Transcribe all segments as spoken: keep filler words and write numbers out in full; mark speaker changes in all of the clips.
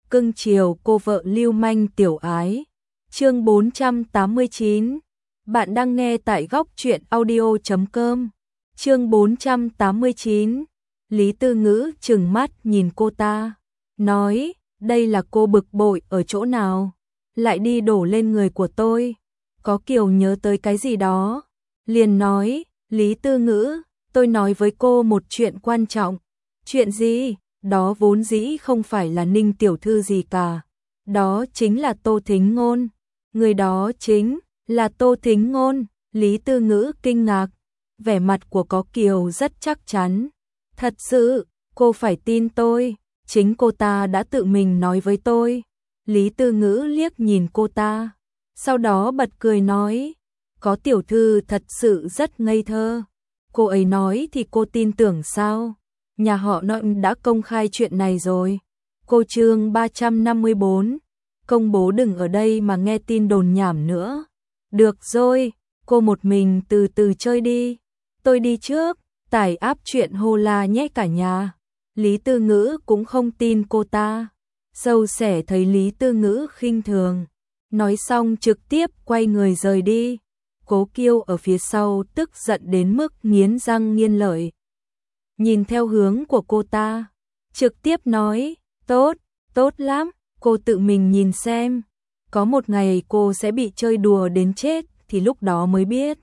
Speaker 1: cưng chiều cô vợ lưu manh tiểu ái. Chương bốn trăm tám mươi chín. Bạn đang nghe tại góc truyện audio chấm com. Chương bốn trăm tám mươi chín. Lý Tư Ngữ trừng mắt nhìn cô ta, nói, đây là cô bực bội ở chỗ nào, lại đi đổ lên người của tôi. Có Kiều nhớ tới cái gì đó, liền nói, Lý Tư Ngữ, tôi nói với cô một chuyện quan trọng. Chuyện gì? Đó vốn dĩ không phải là Ninh tiểu thư gì cả. Đó chính là Tô Thính Ngôn. Người đó chính là Tô Thính Ngôn. Lý Tư Ngữ kinh ngạc, vẻ mặt của Có Kiều rất chắc chắn. Thật sự, cô phải tin tôi, chính cô ta đã tự mình nói với tôi. Lý Tư Ngữ liếc nhìn cô ta, sau đó bật cười nói, Có tiểu thư thật sự rất ngây thơ. Cô ấy nói thì cô tin tưởng sao? Nhà họ Nội đã công khai chuyện này rồi. Cô chương ba trăm năm mươi bốn, công bố đừng ở đây mà nghe tin đồn nhảm nữa. Được rồi, cô một mình từ từ chơi đi. Tôi đi trước, tải áp chuyện hô la nhé cả nhà. Lý Tư Ngữ cũng không tin cô ta. Dâu sẻ thấy Lý Tư Ngữ khinh thường, nói xong trực tiếp quay người rời đi. Cố Kiêu ở phía sau tức giận đến mức nghiến răng nghiến lợi. Nhìn theo hướng của cô ta, trực tiếp nói, tốt, tốt lắm, cô tự mình nhìn xem. Có một ngày cô sẽ bị chơi đùa đến chết thì lúc đó mới biết.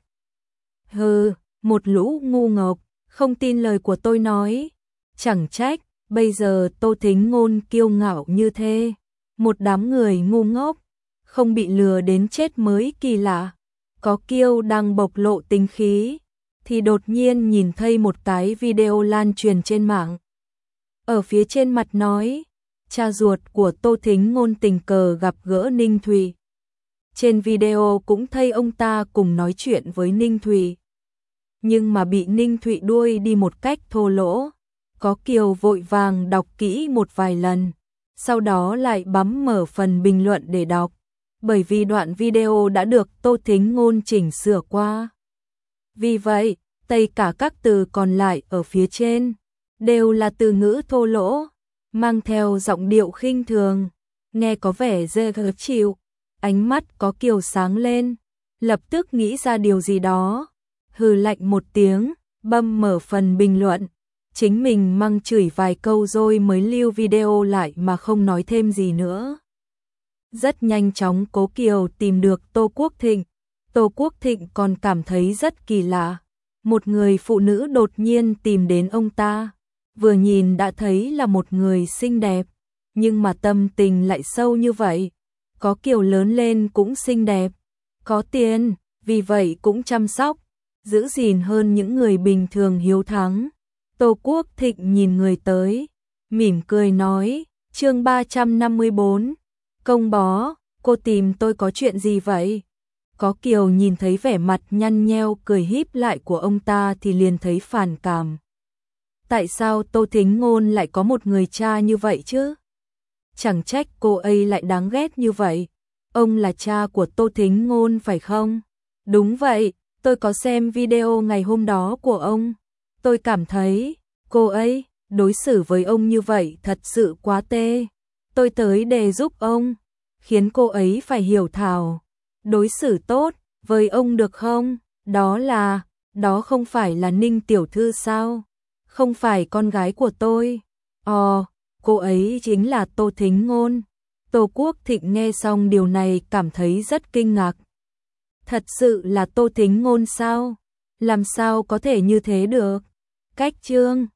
Speaker 1: Hừ, một lũ ngu ngốc, không tin lời của tôi nói. Chẳng trách, bây giờ Tô Thính Ngôn kiêu ngạo như thế. Một đám người ngu ngốc, không bị lừa đến chết mới kỳ lạ. Có Kiêu đang bộc lộ tính khí, thì đột nhiên nhìn thấy một cái video lan truyền trên mạng. Ở phía trên mặt nói, cha ruột của Tô Thính Ngôn tình cờ gặp gỡ Ninh Thụy. Trên video cũng thấy ông ta cùng nói chuyện với Ninh Thụy, nhưng mà bị Ninh Thụy đuôi đi một cách thô lỗ. Có Kiều vội vàng đọc kỹ một vài lần, sau đó lại bấm mở phần bình luận để đọc, bởi vì đoạn video đã được Tô Thính Ngôn chỉnh sửa qua. Vì vậy, tất cả các từ còn lại ở phía trên đều là từ ngữ thô lỗ, mang theo giọng điệu khinh thường, nghe có vẻ dễ chịu. Ánh mắt Có Kiều sáng lên, lập tức nghĩ ra điều gì đó, hừ lạnh một tiếng, bấm mở phần bình luận, chính mình mắng chửi vài câu rồi mới lưu video lại mà không nói thêm gì nữa. Rất nhanh chóng Cố Kiều tìm được Tô Quốc Thịnh. Tô Quốc Thịnh còn cảm thấy rất kỳ lạ. Một người phụ nữ đột nhiên tìm đến ông ta. Vừa nhìn đã thấy là một người xinh đẹp, nhưng mà tâm tình lại sâu như vậy. Có Kiều lớn lên cũng xinh đẹp, có tiền, vì vậy cũng chăm sóc, giữ gìn hơn những người bình thường hiếu thắng. Tô Quốc Thịnh nhìn người tới, mỉm cười nói, chương ba trăm năm mươi bốn, công bó, cô tìm tôi có chuyện gì vậy? Có Kiều nhìn thấy vẻ mặt nhăn nheo cười híp lại của ông ta thì liền thấy phản cảm. Tại sao Tô Thính Ngôn lại có một người cha như vậy chứ? Chẳng trách cô ấy lại đáng ghét như vậy. Ông là cha của Tô Thính Ngôn phải không? Đúng vậy, tôi có xem video ngày hôm đó của ông. Tôi cảm thấy, cô ấy đối xử với ông như vậy thật sự quá tệ. Tôi tới để giúp ông, khiến cô ấy phải hiểu thảo, đối xử tốt với ông được không? Đó là, đó không phải là Ninh tiểu thư sao? Không phải con gái của tôi. Ồ, cô ấy chính là Tô Thính Ngôn. Tô Quốc Thịnh nghe xong điều này cảm thấy rất kinh ngạc. Thật sự là Tô Thính Ngôn sao? Làm sao có thể như thế được? Cách chương